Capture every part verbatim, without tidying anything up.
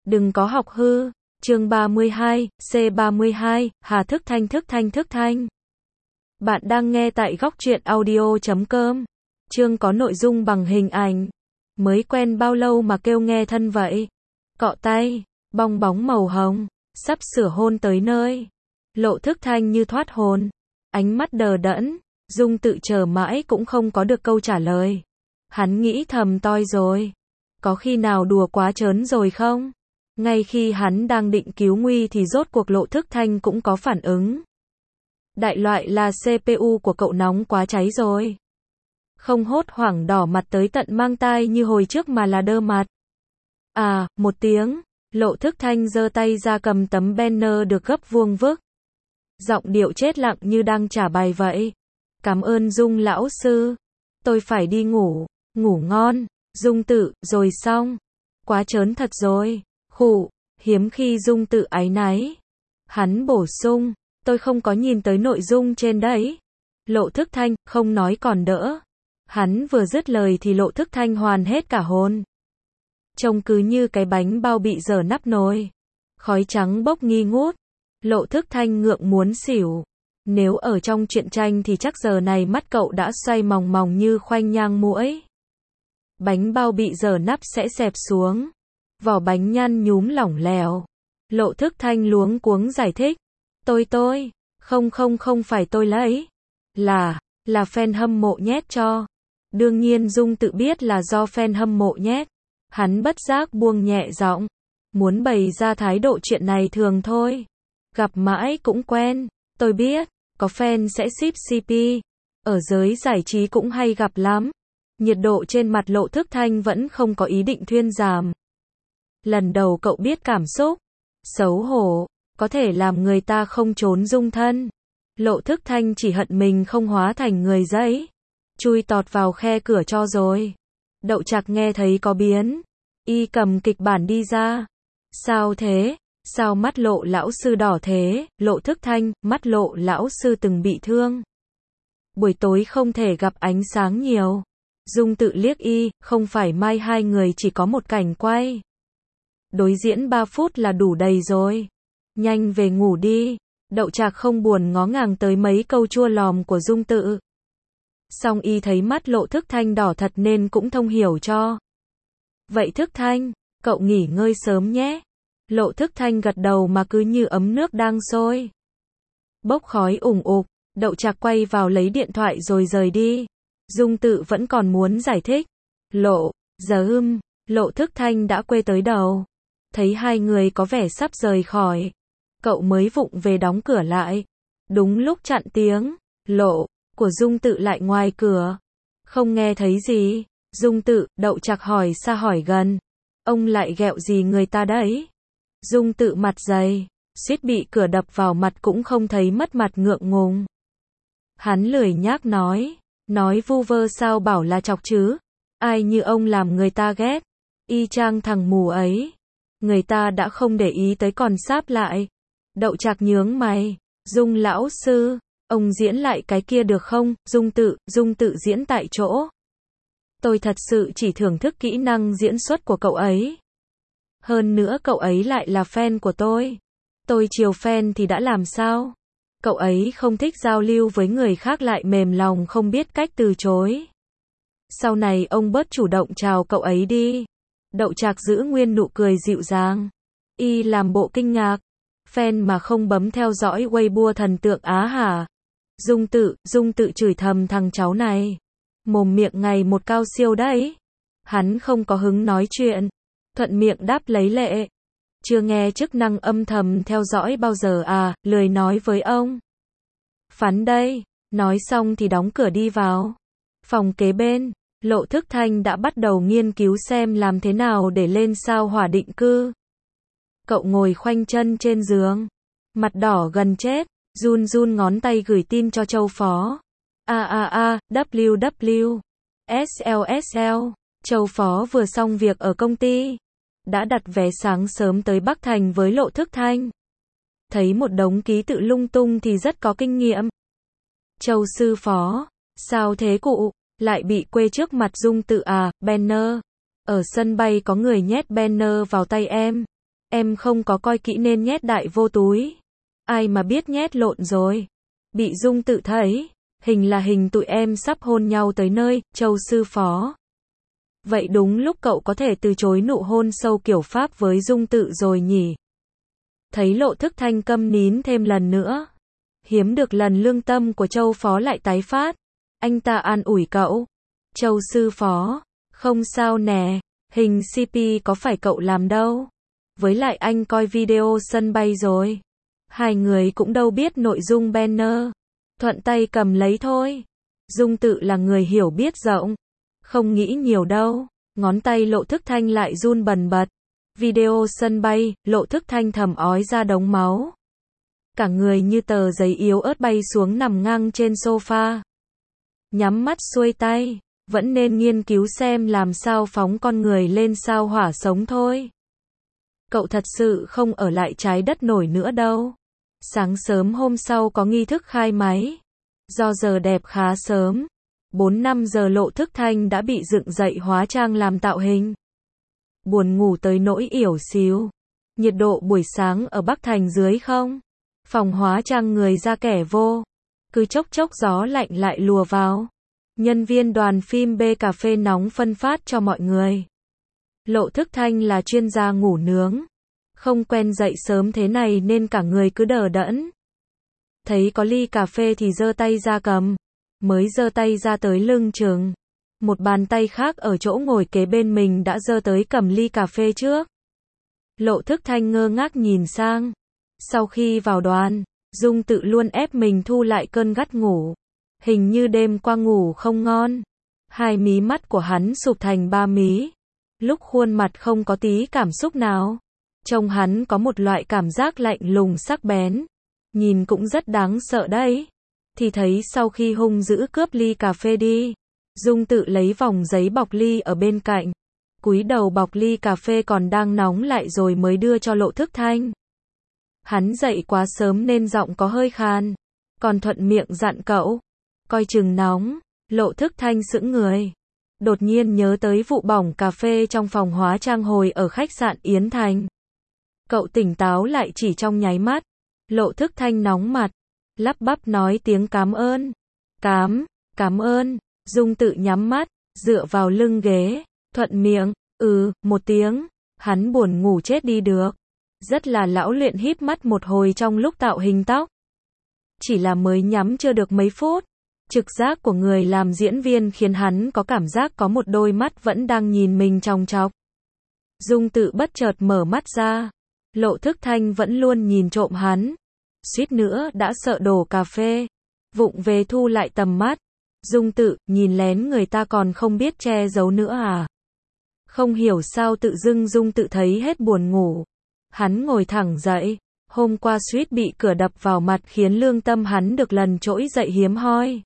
Đừng có học hư. Chương ba mươi hai, C ba mươi hai, Hà Thức Thanh Thức Thanh Thức Thanh. Bạn đang nghe tại góc truyện audio chấm com. Chương có nội dung bằng hình ảnh. Mới quen bao lâu mà kêu nghe thân vậy? Cọ tay, bong bóng màu hồng, sắp sửa hôn tới nơi. Lộ Thức Thanh như thoát hồn, ánh mắt đờ đẫn, Dung tự chờ mãi cũng không có được câu trả lời. Hắn nghĩ thầm toi rồi. Có khi nào đùa quá trớn rồi không? Ngay khi hắn đang định cứu nguy thì rốt cuộc Lộ Thức Thanh cũng có phản ứng. Đại loại là xê pê u của cậu nóng quá cháy rồi. Không hốt hoảng đỏ mặt tới tận mang tai như hồi trước mà là đơ mặt. À, một tiếng, Lộ Thức Thanh giơ tay ra cầm tấm banner được gấp vuông vức. Giọng điệu chết lặng như đang trả bài vậy. Cảm ơn Dung lão sư. Tôi phải đi ngủ, ngủ ngon. Dung tự, rồi xong. Quá trớn thật rồi. Khụ, hiếm khi Dung tự áy náy. Hắn bổ sung, tôi không có nhìn tới nội dung trên đấy. Lộ Thức Thanh, không nói còn đỡ. Hắn vừa dứt lời thì Lộ Thức Thanh hoàn hết cả hồn. Trông cứ như cái bánh bao bị dở nắp nồi. Khói trắng bốc nghi ngút. Lộ Thức Thanh ngượng muốn xỉu. Nếu ở trong truyện tranh thì chắc giờ này mắt cậu đã xoay mòng mòng như khoanh nhang muỗi. Bánh bao bị dở nắp sẽ xẹp xuống. Vỏ bánh nhăn nhúm lỏng lẻo. Lộ Thức Thanh luống cuống giải thích. Tôi tôi, không không không phải tôi lấy. Là, là fan hâm mộ nhét cho. Đương nhiên Dung tự biết là do fan hâm mộ nhét. Hắn bất giác buông nhẹ giọng. Muốn bày ra thái độ chuyện này thường thôi. Gặp mãi cũng quen. Tôi biết, có fan sẽ ship xê pê. Ở giới giải trí cũng hay gặp lắm. Nhiệt độ trên mặt Lộ Thức Thanh vẫn không có ý định thuyên giảm. Lần đầu cậu biết cảm xúc xấu hổ có thể làm người ta không trốn dung thân. Lộ Thức Thanh chỉ hận mình không hóa thành người giấy, chui tọt vào khe cửa cho rồi. Đậu Trạc nghe thấy có biến, y cầm kịch bản đi ra. Sao thế? Sao mắt Lộ lão sư đỏ thế? Lộ Thức Thanh, mắt Lộ lão sư từng bị thương. Buổi tối không thể gặp ánh sáng nhiều. Dung tự liếc y, không phải mai hai người chỉ có một cảnh quay. Đối diễn ba phút là đủ đầy rồi. Nhanh về ngủ đi. Đậu Trạc không buồn ngó ngàng tới mấy câu chua lòm của Dung tự. Song y thấy mắt Lộ Thức Thanh đỏ thật nên cũng thông hiểu cho. Vậy Thức Thanh, cậu nghỉ ngơi sớm nhé. Lộ Thức Thanh gật đầu mà cứ như ấm nước đang sôi. Bốc khói ủng ục, Đậu Trạc quay vào lấy điện thoại rồi rời đi. Dung tự vẫn còn muốn giải thích. Lộ, giờ ưm, Lộ Thức Thanh đã quê tới đầu. Thấy hai người có vẻ sắp rời khỏi. Cậu mới vụng về đóng cửa lại. Đúng lúc chặn tiếng, Lộ, của Dung tự lại ngoài cửa. Không nghe thấy gì. Dung tự, Đậu Trạc hỏi xa hỏi gần. Ông lại ghẹo gì người ta đấy? Dung tự mặt dày, suýt bị cửa đập vào mặt cũng không thấy mất mặt ngượng ngùng. Hắn lười nhác nói. Nói vu vơ sao bảo là chọc chứ. Ai như ông làm người ta ghét. Y chang thằng mù ấy. Người ta đã không để ý tới còn sáp lại. Đậu Trạc nhướng mày. Dung lão sư, ông diễn lại cái kia được không? Dung tự, Dung tự diễn tại chỗ. Tôi thật sự chỉ thưởng thức kỹ năng diễn xuất của cậu ấy. Hơn nữa cậu ấy lại là fan của tôi. Tôi chiều fan thì đã làm sao? Cậu ấy không thích giao lưu với người khác lại mềm lòng không biết cách từ chối. Sau này ông bớt chủ động chào cậu ấy đi. Đậu Trạc giữ nguyên nụ cười dịu dàng. Y làm bộ kinh ngạc. Fan mà không bấm theo dõi Weibo thần tượng Á hả? Dung tự, Dung tự chửi thầm thằng cháu này. Mồm miệng ngày một cao siêu đấy. Hắn không có hứng nói chuyện. Thuận miệng đáp lấy lệ. Chưa nghe chức năng âm thầm theo dõi bao giờ à, lười nói với ông. Phán đây. Nói xong thì đóng cửa đi vào. Phòng kế bên, Lộ Thức Thanh đã bắt đầu nghiên cứu xem làm thế nào để lên sao Hỏa định cư. Cậu ngồi khoanh chân trên giường. Mặt đỏ gần chết, run run ngón tay gửi tin cho Châu Phó. A a a, W W. S L S L. Châu Phó vừa xong việc ở công ty. Đã đặt vé sáng sớm tới Bắc Thành với Lộ Thức Thanh. Thấy một đống ký tự lung tung thì rất có kinh nghiệm. Châu sư phó, sao thế cụ? Lại bị quê trước mặt Dung tự à? Banner. Ở sân bay có người nhét banner vào tay em. Em không có coi kỹ nên nhét đại vô túi. Ai mà biết nhét lộn rồi. Bị Dung Tự thấy. Hình là hình tụi em sắp hôn nhau tới nơi, Châu sư phó. Vậy đúng lúc cậu có thể từ chối nụ hôn sâu kiểu Pháp với Dung Tự rồi nhỉ? Thấy Lộ Thức Thanh câm nín thêm lần nữa. Hiếm được lần lương tâm của Châu phó lại tái phát. Anh ta an ủi cậu. Châu sư phó, không sao nè, hình xê pê có phải cậu làm đâu. Với lại anh coi video sân bay rồi. Hai người cũng đâu biết nội dung banner. Thuận tay cầm lấy thôi. Dung Tự là người hiểu biết rộng. Không nghĩ nhiều đâu. Ngón tay Lộ Thức Thanh lại run bần bật. Video sân bay, Lộ Thức Thanh thầm ói ra đống máu. Cả người như tờ giấy yếu ớt bay xuống nằm ngang trên sofa. Nhắm mắt xuôi tay. Vẫn nên nghiên cứu xem làm sao phóng con người lên sao hỏa sống thôi. Cậu thật sự không ở lại trái đất nổi nữa đâu. Sáng sớm hôm sau có nghi thức khai máy. Do giờ đẹp khá sớm. bốn năm giờ Lộ Thức Thanh đã bị dựng dậy hóa trang làm tạo hình. Buồn ngủ tới nỗi ỉu xìu. Nhiệt độ buổi sáng ở Bắc Thành dưới không. Phòng hóa trang người ra kẻ vô. Cứ chốc chốc gió lạnh lại lùa vào. Nhân viên đoàn phim bê cà phê nóng phân phát cho mọi người. Lộ Thức Thanh là chuyên gia ngủ nướng. Không quen dậy sớm thế này nên cả người cứ đờ đẫn. Thấy có ly cà phê thì giơ tay ra cầm. Mới giơ tay ra tới lưng chừng. Một bàn tay khác ở chỗ ngồi kế bên mình đã giơ tới cầm ly cà phê trước. Lộ Thức Thanh ngơ ngác nhìn sang. Sau khi vào đoàn, Dung Tự luôn ép mình thu lại cơn gắt ngủ. Hình như đêm qua ngủ không ngon. Hai mí mắt của hắn sụp thành ba mí. Lúc khuôn mặt không có tí cảm xúc nào. Trông hắn có một loại cảm giác lạnh lùng sắc bén. Nhìn cũng rất đáng sợ đấy. Thì thấy sau khi hung dữ cướp ly cà phê đi. Dung Tự lấy vòng giấy bọc ly ở bên cạnh. Cúi đầu bọc ly cà phê còn đang nóng lại rồi mới đưa cho Lộ Thức Thanh. Hắn dậy quá sớm nên giọng có hơi khan. Còn thuận miệng dặn cậu. Coi chừng nóng. Lộ Thức Thanh sững người. Đột nhiên nhớ tới vụ bỏng cà phê trong phòng hóa trang hồi ở khách sạn Yến Thành. Cậu tỉnh táo lại chỉ trong nháy mắt. Lộ Thức Thanh nóng mặt. Lắp bắp nói tiếng cám ơn. Cám, cám ơn. Dung Tự nhắm mắt, dựa vào lưng ghế. Thuận miệng, ừ, một tiếng. Hắn buồn ngủ chết đi được. Rất là lão luyện híp mắt một hồi trong lúc tạo hình tóc. Chỉ là mới nhắm chưa được mấy phút. Trực giác của người làm diễn viên khiến hắn có cảm giác có một đôi mắt vẫn đang nhìn mình chòng chọc. Dung Tự bất chợt mở mắt ra. Lộ Thức Thanh vẫn luôn nhìn trộm hắn. Suýt nữa đã sợ đổ cà phê. Vụng về thu lại tầm mắt. Dung Tự, nhìn lén người ta còn không biết che giấu nữa à? Không hiểu sao tự dưng Dung Tự thấy hết buồn ngủ. Hắn ngồi thẳng dậy. Hôm qua suýt bị cửa đập vào mặt khiến lương tâm hắn được lần trỗi dậy hiếm hoi.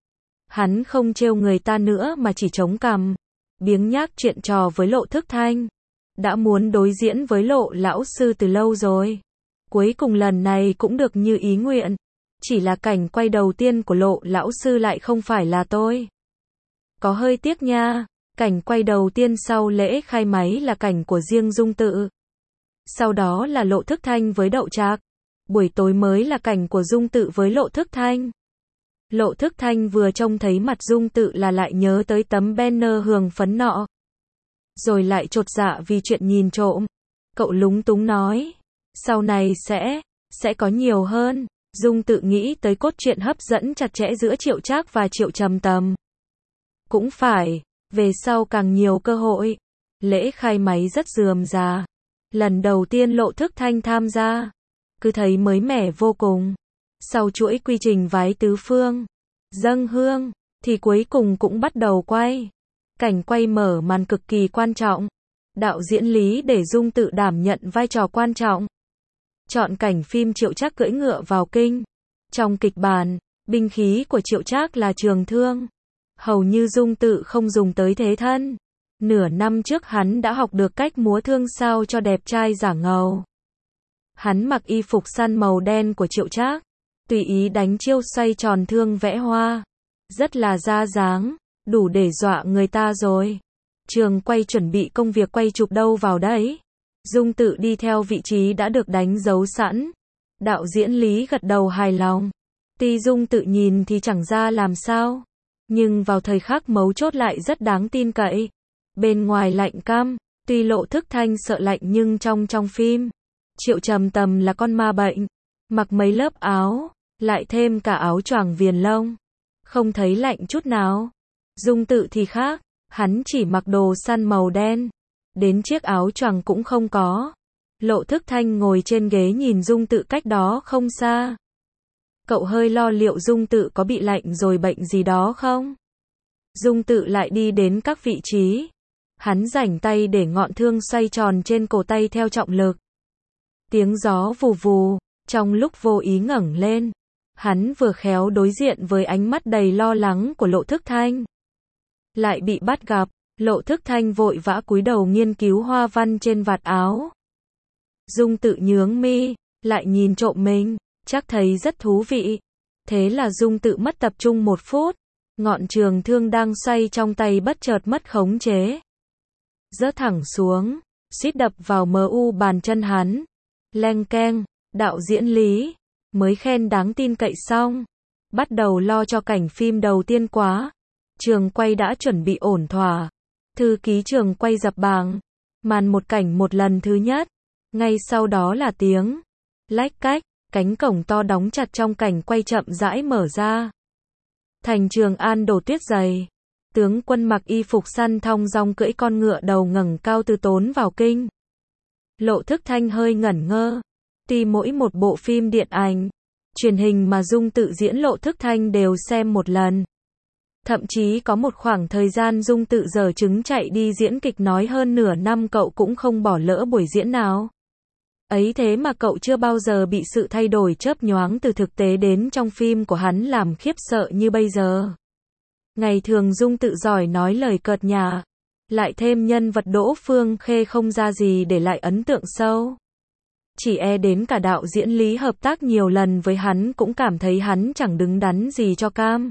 Hắn không trêu người ta nữa mà chỉ chống cằm. Biếng nhác chuyện trò với Lộ Thức Thanh. Đã muốn đối diễn với Lộ lão sư từ lâu rồi. Cuối cùng lần này cũng được như ý nguyện. Chỉ là cảnh quay đầu tiên của Lộ lão sư lại không phải là tôi. Có hơi tiếc nha. Cảnh quay đầu tiên sau lễ khai máy là cảnh của riêng Dung Tự. Sau đó là Lộ Thức Thanh với Đậu Trạc. Buổi tối mới là cảnh của Dung Tự với Lộ Thức Thanh. Lộ Thức Thanh vừa trông thấy mặt Dung Tự là lại nhớ tới tấm banner hường phấn nọ. Rồi lại chột dạ vì chuyện nhìn trộm. Cậu lúng túng nói. Sau này sẽ, sẽ có nhiều hơn. Dung Tự nghĩ tới cốt truyện hấp dẫn chặt chẽ giữa Triệu Trác và Triệu Trầm Tầm. Cũng phải, về sau càng nhiều cơ hội. Lễ khai máy rất rườm rà. Lần đầu tiên Lộ Thức Thanh tham gia. Cứ thấy mới mẻ vô cùng. Sau chuỗi quy trình vái tứ phương, dâng hương, thì cuối cùng cũng bắt đầu quay. Cảnh quay mở màn cực kỳ quan trọng. Đạo diễn Lý để Dung Tự đảm nhận vai trò quan trọng. Chọn cảnh phim Triệu Trác cưỡi ngựa vào kinh. Trong kịch bản, binh khí của Triệu Trác là trường thương. Hầu như Dung Tự không dùng tới thế thân. Nửa năm trước hắn đã học được cách múa thương sao cho đẹp trai giả ngầu. Hắn mặc y phục săn màu đen của Triệu Trác. Tùy ý đánh chiêu xoay tròn thương vẽ hoa. Rất là ra dáng, đủ để dọa người ta rồi. Trường quay chuẩn bị công việc quay chụp đâu vào đấy. Dung Tự đi theo vị trí đã được đánh dấu sẵn. Đạo diễn Lý gật đầu hài lòng. Tuy Dung Tự nhìn thì chẳng ra làm sao, nhưng vào thời khắc mấu chốt lại rất đáng tin cậy. Bên ngoài lạnh căm, tuy Lộ Thức Thanh sợ lạnh nhưng trong trong phim, Triệu Trầm Tầm là con ma bệnh, mặc mấy lớp áo, lại thêm cả áo choàng viền lông, không thấy lạnh chút nào. Dung Tự thì khác, hắn chỉ mặc đồ săn màu đen, đến chiếc áo choàng cũng không có. Lộ Thức Thanh ngồi trên ghế nhìn Dung Tự cách đó không xa. Cậu hơi lo liệu Dung Tự có bị lạnh rồi bệnh gì đó không? Dung Tự lại đi đến các vị trí. Hắn rảnh tay để ngọn thương xoay tròn trên cổ tay theo trọng lực. Tiếng gió vù vù, trong lúc vô ý ngẩng lên, hắn vừa khéo đối diện với ánh mắt đầy lo lắng của Lộ Thức Thanh. Lại bị bắt gặp, Lộ Thức Thanh vội vã cúi đầu nghiên cứu hoa văn trên vạt áo. Dung Tự nhướng mi, lại nhìn trộm mình, chắc thấy rất thú vị. Thế là Dung Tự mất tập trung một phút, ngọn trường thương đang xoay trong tay bất chợt mất khống chế. Rớt thẳng xuống, suýt đập vào mờ u bàn chân hắn. Leng keng, đạo diễn Lý mới khen đáng tin cậy xong, bắt đầu lo cho cảnh phim đầu tiên quá. Trường quay đã chuẩn bị ổn thỏa. Thư ký trường quay dập bảng, màn một cảnh một lần thứ nhất. Ngay sau đó là tiếng lách cách, cánh cổng to đóng chặt trong cảnh quay chậm rãi mở ra. Thành Trường An đổ tuyết dày. Tướng quân mặc y phục săn thong dong cưỡi con ngựa đầu ngẩng cao từ Tốn vào kinh. Lộ Thức Thanh hơi ngẩn ngơ. Tuy mỗi một bộ phim điện ảnh, truyền hình mà Dung Tự diễn Lộ Thức Thanh đều xem một lần. Thậm chí có một khoảng thời gian Dung Tự giở trứng chạy đi diễn kịch nói hơn nửa năm cậu cũng không bỏ lỡ buổi diễn nào. Ấy thế mà cậu chưa bao giờ bị sự thay đổi chớp nhoáng từ thực tế đến trong phim của hắn làm khiếp sợ như bây giờ. Ngày thường Dung Tự giỏi nói lời cợt nhả, lại thêm nhân vật Đỗ Phương Khê không ra gì để lại ấn tượng sâu. Chỉ e đến cả đạo diễn Lý hợp tác nhiều lần với hắn cũng cảm thấy hắn chẳng đứng đắn gì cho cam.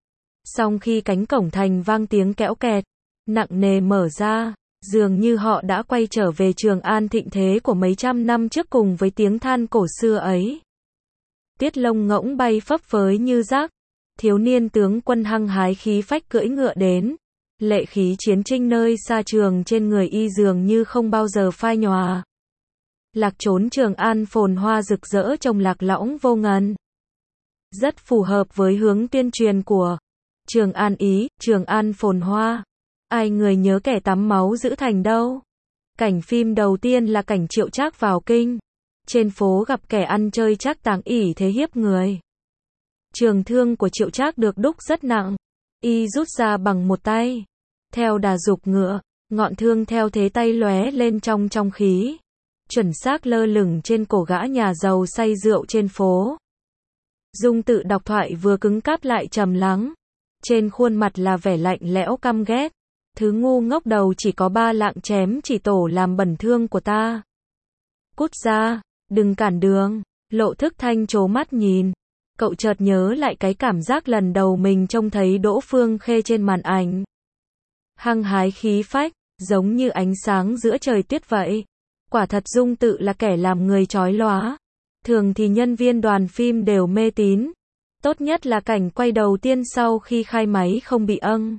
Song khi cánh cổng thành vang tiếng kéo kẹt, nặng nề mở ra, dường như họ đã quay trở về Trường An thịnh thế của mấy trăm năm trước cùng với tiếng than cổ xưa ấy. Tiết lông ngỗng bay phấp phới như rác, thiếu niên tướng quân hăng hái khí phách cưỡi ngựa đến. Lệ khí chiến tranh nơi xa trường trên người y dường như không bao giờ phai nhòa. Lạc trốn Trường An phồn hoa rực rỡ trông lạc lõng vô ngần. Rất phù hợp với hướng tuyên truyền của Trường An Ý, Trường An phồn hoa. Ai người nhớ kẻ tắm máu giữ thành đâu. Cảnh phim đầu tiên là cảnh Triệu Trác vào kinh. Trên phố gặp kẻ ăn chơi Trác Táng ỷ thế hiếp người. Trường thương của Triệu Trác được đúc rất nặng. Y rút ra bằng một tay. Theo đà dục ngựa, ngọn thương theo thế tay lóe lên trong trong khí. Chuẩn xác lơ lửng trên cổ gã nhà giàu say rượu trên phố. Dung Tự đọc thoại vừa cứng cáp lại trầm lắng. Trên khuôn mặt là vẻ lạnh lẽo căm ghét. Thứ ngu ngốc đầu chỉ có ba lạng chém chỉ tổ làm bẩn thương của ta. Cút ra, đừng cản đường. Lộ Thức Thanh trố mắt nhìn. Cậu chợt nhớ lại cái cảm giác lần đầu mình trông thấy Đỗ Phương Khê trên màn ảnh. Hăng hái khí phách, giống như ánh sáng giữa trời tuyết vậy. Quả thật Dung Tự là kẻ làm người chói lóa. Thường thì nhân viên đoàn phim đều mê tín. Tốt nhất là cảnh quay đầu tiên sau khi khai máy không bị âng.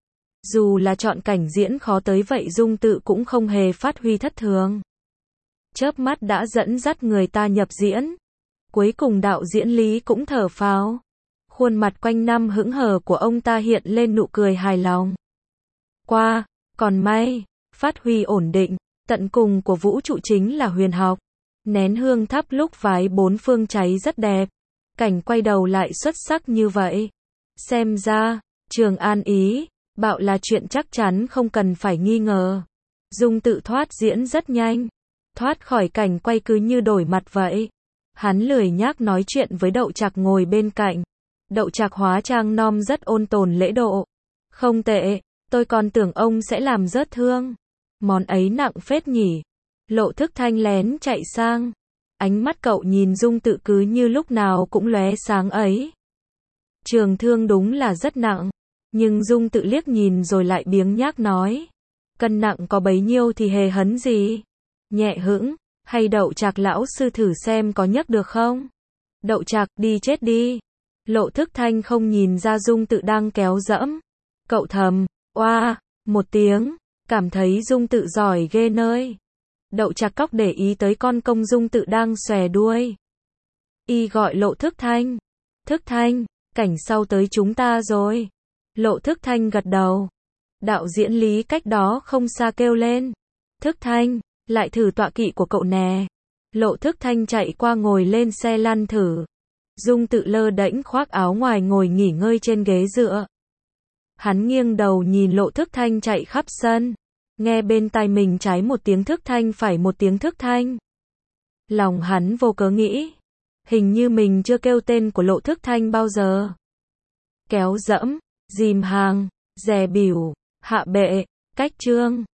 Dù là chọn cảnh diễn khó tới vậy Dung Tự cũng không hề phát huy thất thường. Chớp mắt đã dẫn dắt người ta nhập diễn. Cuối cùng đạo diễn Lý cũng thở phào. Khuôn mặt quanh năm hững hờ của ông ta hiện lên nụ cười hài lòng. Qua, còn may, phát huy ổn định, tận cùng của vũ trụ chính là huyền học. Nén hương thắp lúc vái bốn phương cháy rất đẹp. Cảnh quay đầu lại xuất sắc như vậy. Xem ra, Trường An Ý, bạo là chuyện chắc chắn không cần phải nghi ngờ. Dung Tự thoát diễn rất nhanh. Thoát khỏi cảnh quay cứ như đổi mặt vậy. Hắn lười nhác nói chuyện với Đậu Trạc ngồi bên cạnh. Đậu Trạc hóa trang nom rất ôn tồn lễ độ. Không tệ, tôi còn tưởng ông sẽ làm rớt thương. Món ấy nặng phết nhỉ. Lộ Thức Thanh lén chạy sang. Ánh mắt cậu nhìn Dung Tự cứ như lúc nào cũng lóe sáng ấy. Trường thương đúng là rất nặng. Nhưng Dung Tự liếc nhìn rồi lại biếng nhác nói. Cân nặng có bấy nhiêu thì hề hấn gì. nhẹ hững, hay Đậu Trạc lão sư thử xem có nhấc được không? Đậu Trạc, đi chết đi. Lộ Thức Thanh không nhìn ra Dung Tự đang kéo dẫm. Cậu thầm, oa, một tiếng, cảm thấy Dung Tự giỏi ghê nơi. Đậu Trạc cóc để ý tới con công Dung Tự đang xòe đuôi. Y gọi Lộ Thức Thanh. Thức Thanh, cảnh sau tới chúng ta rồi. Lộ Thức Thanh gật đầu. Đạo diễn Lý cách đó không xa kêu lên. Thức Thanh, lại thử tọa kỵ của cậu nè. Lộ Thức Thanh chạy qua ngồi lên xe lăn thử. Dung Tự lơ đễnh khoác áo ngoài ngồi nghỉ ngơi trên ghế dựa. Hắn nghiêng đầu nhìn Lộ Thức Thanh chạy khắp sân. Nghe bên tai mình trái một tiếng Thức Thanh phải một tiếng Thức Thanh. Lòng hắn vô cớ nghĩ. Hình như mình chưa kêu tên của Lộ Thức Thanh bao giờ. Kéo dẫm, dìm hàng, dè bỉu, hạ bệ, cách chương.